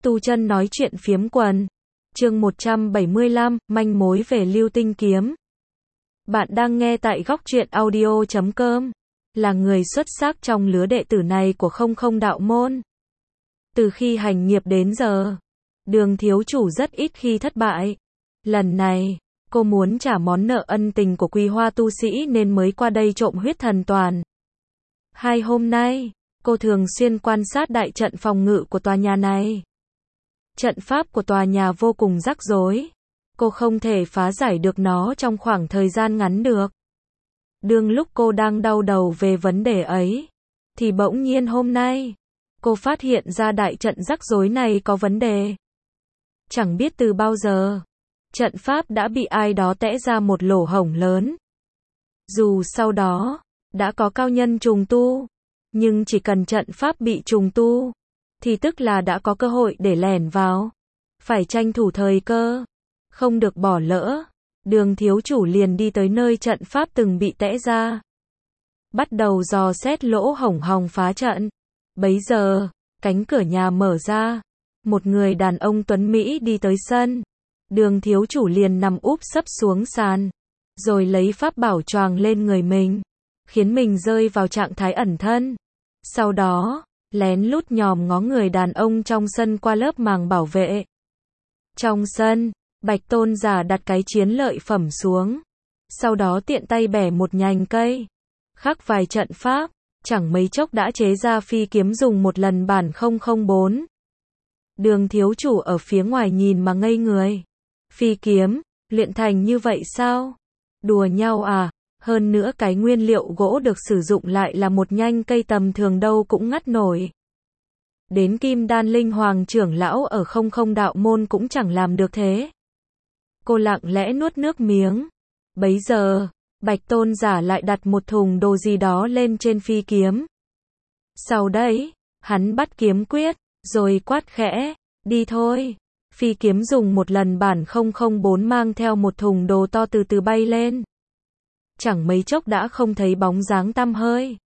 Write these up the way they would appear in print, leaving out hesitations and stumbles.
Tu Chân nói chuyện phiếm quần. Chương 175, manh mối về Lưu Tinh Kiếm. Bạn đang nghe tại góc truyện audio.com. Là người xuất sắc trong lứa đệ tử này của không không đạo môn. Từ khi hành nghiệp đến giờ, Đường thiếu chủ rất ít khi thất bại. Lần này, cô muốn trả món nợ ân tình của Quý Hoa tu sĩ nên mới qua đây trộm huyết thần toàn. 2 hôm nay, cô thường xuyên quan sát đại trận phòng ngự của tòa nhà này. Trận pháp của tòa nhà vô cùng rắc rối. Cô không thể phá giải được nó trong khoảng thời gian ngắn được. Đương lúc cô đang đau đầu về vấn đề ấy, thì bỗng nhiên hôm nay, cô phát hiện ra đại trận rắc rối này có vấn đề. Chẳng biết từ bao giờ, trận pháp đã bị ai đó tẽ ra một lỗ hổng lớn. Dù sau đó, đã có cao nhân trùng tu, nhưng chỉ cần trận pháp bị trùng tu, thì tức là đã có cơ hội để lẻn vào. Phải tranh thủ thời cơ, không được bỏ lỡ. Đường thiếu chủ liền đi tới nơi trận pháp từng bị tẽ ra. Bắt đầu dò xét lỗ hổng hòng phá trận. Bấy giờ, cánh cửa nhà mở ra. Một người đàn ông tuấn Mỹ đi tới sân. Đường thiếu chủ liền nằm úp sấp xuống sàn. Rồi lấy pháp bảo choàng lên người mình. Khiến mình rơi vào trạng thái ẩn thân. Sau đó, lén lút nhòm ngó người đàn ông trong sân qua lớp màng bảo vệ. Trong sân, Bạch Tôn giả đặt cái chiến lợi phẩm xuống. Sau đó tiện tay bẻ một nhành cây. Khắc vài trận pháp, chẳng mấy chốc đã chế ra phi kiếm dùng một lần bản 004. Đường thiếu chủ ở phía ngoài nhìn mà ngây người. Phi kiếm, luyện thành như vậy sao? Đùa nhau à? Hơn nữa cái nguyên liệu gỗ được sử dụng lại là một nhánh cây tầm thường đâu cũng ngắt nổi. Đến Kim Đan Linh Hoàng trưởng lão ở không không đạo môn cũng chẳng làm được thế. Cô lặng lẽ nuốt nước miếng. Bấy giờ, Bạch Tôn giả lại đặt một thùng đồ gì đó lên trên phi kiếm. Sau đấy, hắn bắt kiếm quyết, rồi quát khẽ, đi thôi. Phi kiếm dùng một lần bản 004 mang theo một thùng đồ to từ từ bay lên. Chẳng mấy chốc đã không thấy bóng dáng tăm hơi.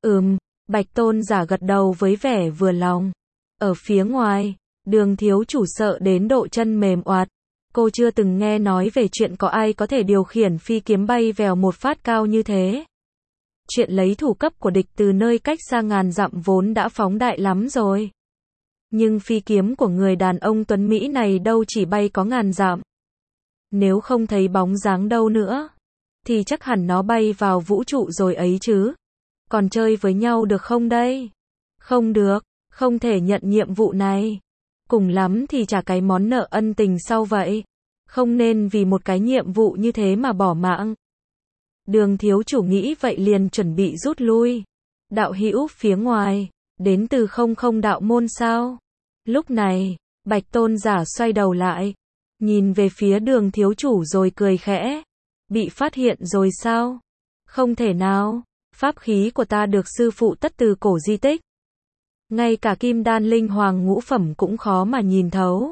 Bạch Tôn giả gật đầu với vẻ vừa lòng. Ở phía ngoài, đường thiếu chủ sợ đến độ chân mềm oạt. Cô chưa từng nghe nói về chuyện có ai có thể điều khiển phi kiếm bay vèo một phát cao như thế. Chuyện lấy thủ cấp của địch từ nơi cách xa ngàn dặm vốn đã phóng đại lắm rồi. Nhưng phi kiếm của người đàn ông tuấn Mỹ này đâu chỉ bay có ngàn dặm. Nếu không thấy bóng dáng đâu nữa, thì chắc hẳn nó bay vào vũ trụ rồi ấy chứ. Còn chơi với nhau được không đây? Không được, không thể nhận nhiệm vụ này. Cùng lắm thì trả cái món nợ ân tình sau vậy. Không nên vì một cái nhiệm vụ như thế mà bỏ mạng. Đường thiếu chủ nghĩ vậy liền chuẩn bị rút lui. Đạo hữu phía ngoài, đến từ không không đạo môn sao? Lúc này, Bạch Tôn giả xoay đầu lại, nhìn về phía đường thiếu chủ rồi cười khẽ. Bị phát hiện rồi sao? Không thể nào, pháp khí của ta được sư phụ tất từ cổ di tích. Ngay cả Kim Đan Linh Hoàng ngũ phẩm cũng khó mà nhìn thấu.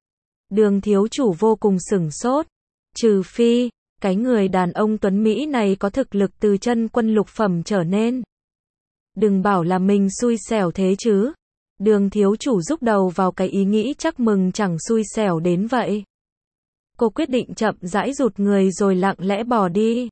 Đường thiếu chủ vô cùng sửng sốt. Trừ phi, cái người đàn ông tuấn Mỹ này có thực lực từ chân quân lục phẩm trở nên. Đừng bảo là mình xui xẻo thế chứ. Đường thiếu chủ rúc đầu vào cái ý nghĩ chắc mừng chẳng xui xẻo đến vậy. Cô quyết định chậm rãi rụt người rồi lặng lẽ bỏ đi.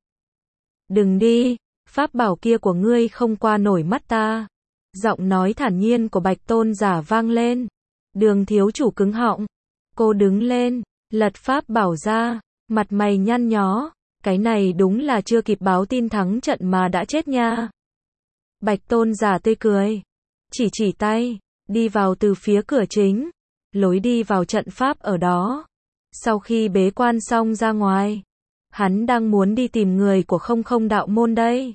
Đừng đi, pháp bảo kia của ngươi không qua nổi mắt ta. Giọng nói thản nhiên của Bạch Tôn giả vang lên. Đường thiếu chủ cứng họng. Cô đứng lên, lật pháp bảo ra, mặt mày nhăn nhó. Cái này đúng là chưa kịp báo tin thắng trận mà đã chết nha. Bạch Tôn giả tươi cười. Chỉ tay, đi vào từ phía cửa chính. Lối đi vào trận pháp ở đó. Sau khi bế quan xong ra ngoài, hắn đang muốn đi tìm người của không không đạo môn đây.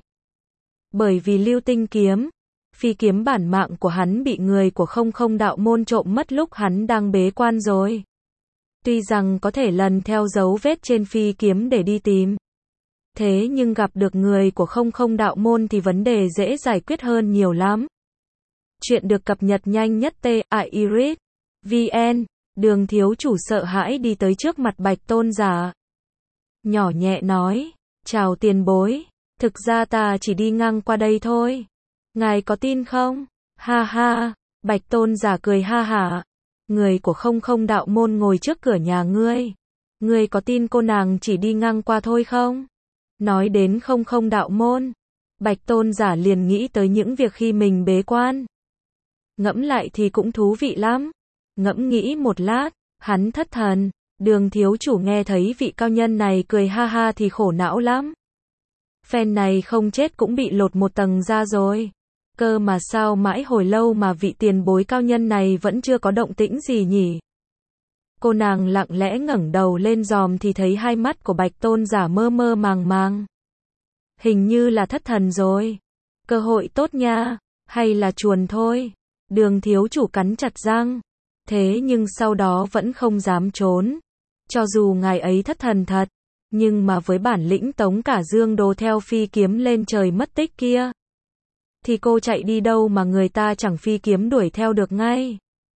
Bởi vì Lưu Tinh Kiếm, phi kiếm bản mạng của hắn bị người của không không đạo môn trộm mất lúc hắn đang bế quan rồi. Tuy rằng có thể lần theo dấu vết trên phi kiếm để đi tìm. Thế nhưng gặp được người của không không đạo môn thì vấn đề dễ giải quyết hơn nhiều lắm. Chuyện được cập nhật nhanh nhất tại iris.vn. Đường thiếu chủ sợ hãi đi tới trước mặt Bạch Tôn giả. Nhỏ nhẹ nói, chào tiền bối, thực ra ta chỉ đi ngang qua đây thôi. Ngài có tin không? Ha ha, Bạch Tôn giả cười ha hả. người của không không đạo môn ngồi trước cửa nhà ngươi. Ngươi có tin cô nàng chỉ đi ngang qua thôi không? Nói đến không không đạo môn, Bạch Tôn giả liền nghĩ tới những việc khi mình bế quan. Ngẫm lại thì cũng thú vị lắm. Ngẫm nghĩ một lát, hắn thất thần. Đường thiếu chủ nghe thấy vị cao nhân này cười ha ha thì khổ não lắm. Phen này không chết cũng bị lột một tầng ra rồi. Cơ mà sao mãi hồi lâu mà vị tiền bối cao nhân này vẫn chưa có động tĩnh gì nhỉ? Cô nàng lặng lẽ ngẩng đầu lên dòm thì thấy hai mắt của Bạch Tôn giả mơ mơ màng màng. Hình như là thất thần rồi. Cơ hội tốt nha, hay là chuồn thôi. Đường thiếu chủ cắn chặt răng. Thế nhưng sau đó vẫn không dám trốn. Cho dù ngài ấy thất thần thật, nhưng mà với bản lĩnh tống cả dương đồ theo phi kiếm lên trời mất tích kia, thì cô chạy đi đâu mà người ta chẳng phi kiếm đuổi theo được ngay.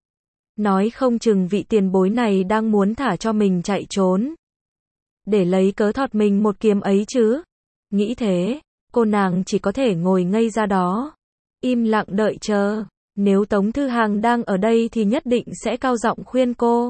Nói không chừng vị tiền bối này đang muốn thả cho mình chạy trốn, để lấy cớ thọt mình một kiếm ấy chứ. Nghĩ thế, cô nàng chỉ có thể ngồi ngây ra đó, im lặng đợi chờ. Nếu Tống Thư Hàng đang ở đây thì nhất định sẽ cao giọng khuyên cô.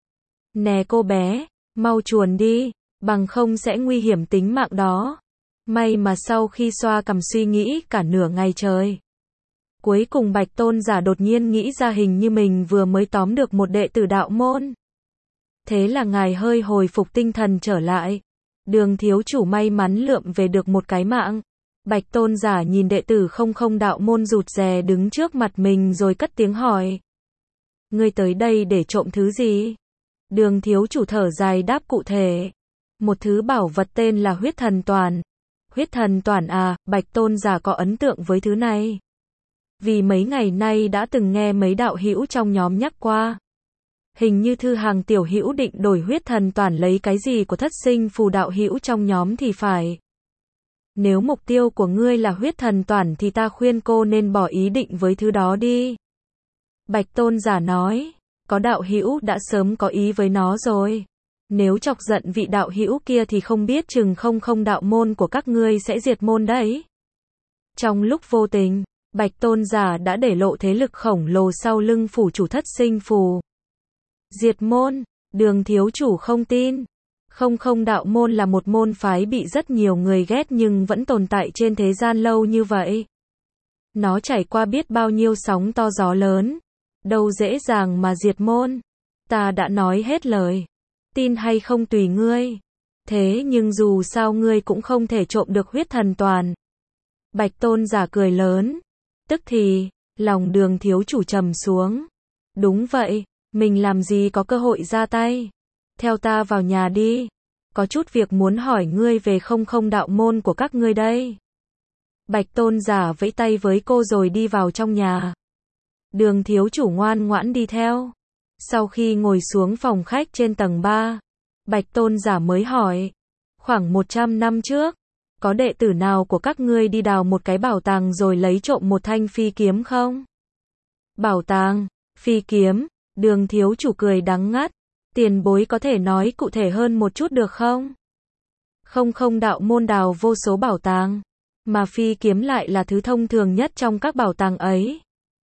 Nè cô bé, mau chuồn đi, bằng không sẽ nguy hiểm tính mạng đó. May mà sau khi xoa cằm suy nghĩ cả nửa ngày trời, cuối cùng Bạch Tôn giả đột nhiên nghĩ ra hình như mình vừa mới tóm được một đệ tử đạo môn. Thế là ngài hơi hồi phục tinh thần trở lại. Đường thiếu chủ may mắn lượm về được một cái mạng. Bạch Tôn giả nhìn đệ tử không không đạo môn rụt rè đứng trước mặt mình rồi cất tiếng hỏi. Ngươi tới đây để trộm thứ gì? Đường thiếu chủ thở dài đáp cụ thể. Một thứ bảo vật tên là huyết thần toàn. Huyết thần toàn à, Bạch Tôn giả có ấn tượng với thứ này. Vì mấy ngày nay đã từng nghe mấy đạo hữu trong nhóm nhắc qua. Hình như Thư Hàng tiểu hữu định đổi huyết thần toàn lấy cái gì của Thất Sinh Phù đạo hữu trong nhóm thì phải. Nếu mục tiêu của ngươi là huyết thần toàn thì ta khuyên cô nên bỏ ý định với thứ đó đi. Bạch Tôn giả nói, có đạo hữu đã sớm có ý với nó rồi. Nếu chọc giận vị đạo hữu kia thì không biết chừng không không đạo môn của các ngươi sẽ diệt môn đấy. Trong lúc vô tình, Bạch Tôn giả đã để lộ thế lực khổng lồ sau lưng phủ chủ Thất Sinh Phù. Diệt môn, đường thiếu chủ không tin. Không không đạo môn là một môn phái bị rất nhiều người ghét nhưng vẫn tồn tại trên thế gian lâu như vậy. Nó trải qua biết bao nhiêu sóng to gió lớn. Đâu dễ dàng mà diệt môn. Ta đã nói hết lời. Tin hay không tùy ngươi. Thế nhưng dù sao ngươi cũng không thể trộm được huyết thần toàn. Bạch Tôn giả cười lớn. Tức thì, lòng đường thiếu chủ trầm xuống. Đúng vậy, mình làm gì có cơ hội ra tay. Theo ta vào nhà đi. Có chút việc muốn hỏi ngươi về không không đạo môn của các ngươi đây. Bạch Tôn giả vẫy tay với cô rồi đi vào trong nhà. Đường thiếu chủ ngoan ngoãn đi theo. Sau khi ngồi xuống phòng khách trên tầng 3, Bạch Tôn giả mới hỏi. Khoảng 100 năm trước, có đệ tử nào của các ngươi đi đào một cái bảo tàng rồi lấy trộm một thanh phi kiếm không? Bảo tàng, phi kiếm, đường thiếu chủ cười đắng ngắt. Tiền bối có thể nói cụ thể hơn một chút được không? Không không đạo môn đào vô số bảo tàng, mà phi kiếm lại là thứ thông thường nhất trong các bảo tàng ấy.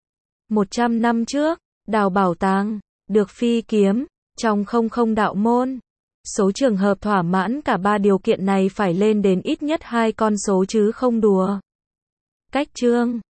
100 năm trước, đào bảo tàng, được phi kiếm, trong không không đạo môn. Số trường hợp thỏa mãn cả 3 điều kiện này phải lên đến ít nhất 2 con số chứ không đùa. Cách chương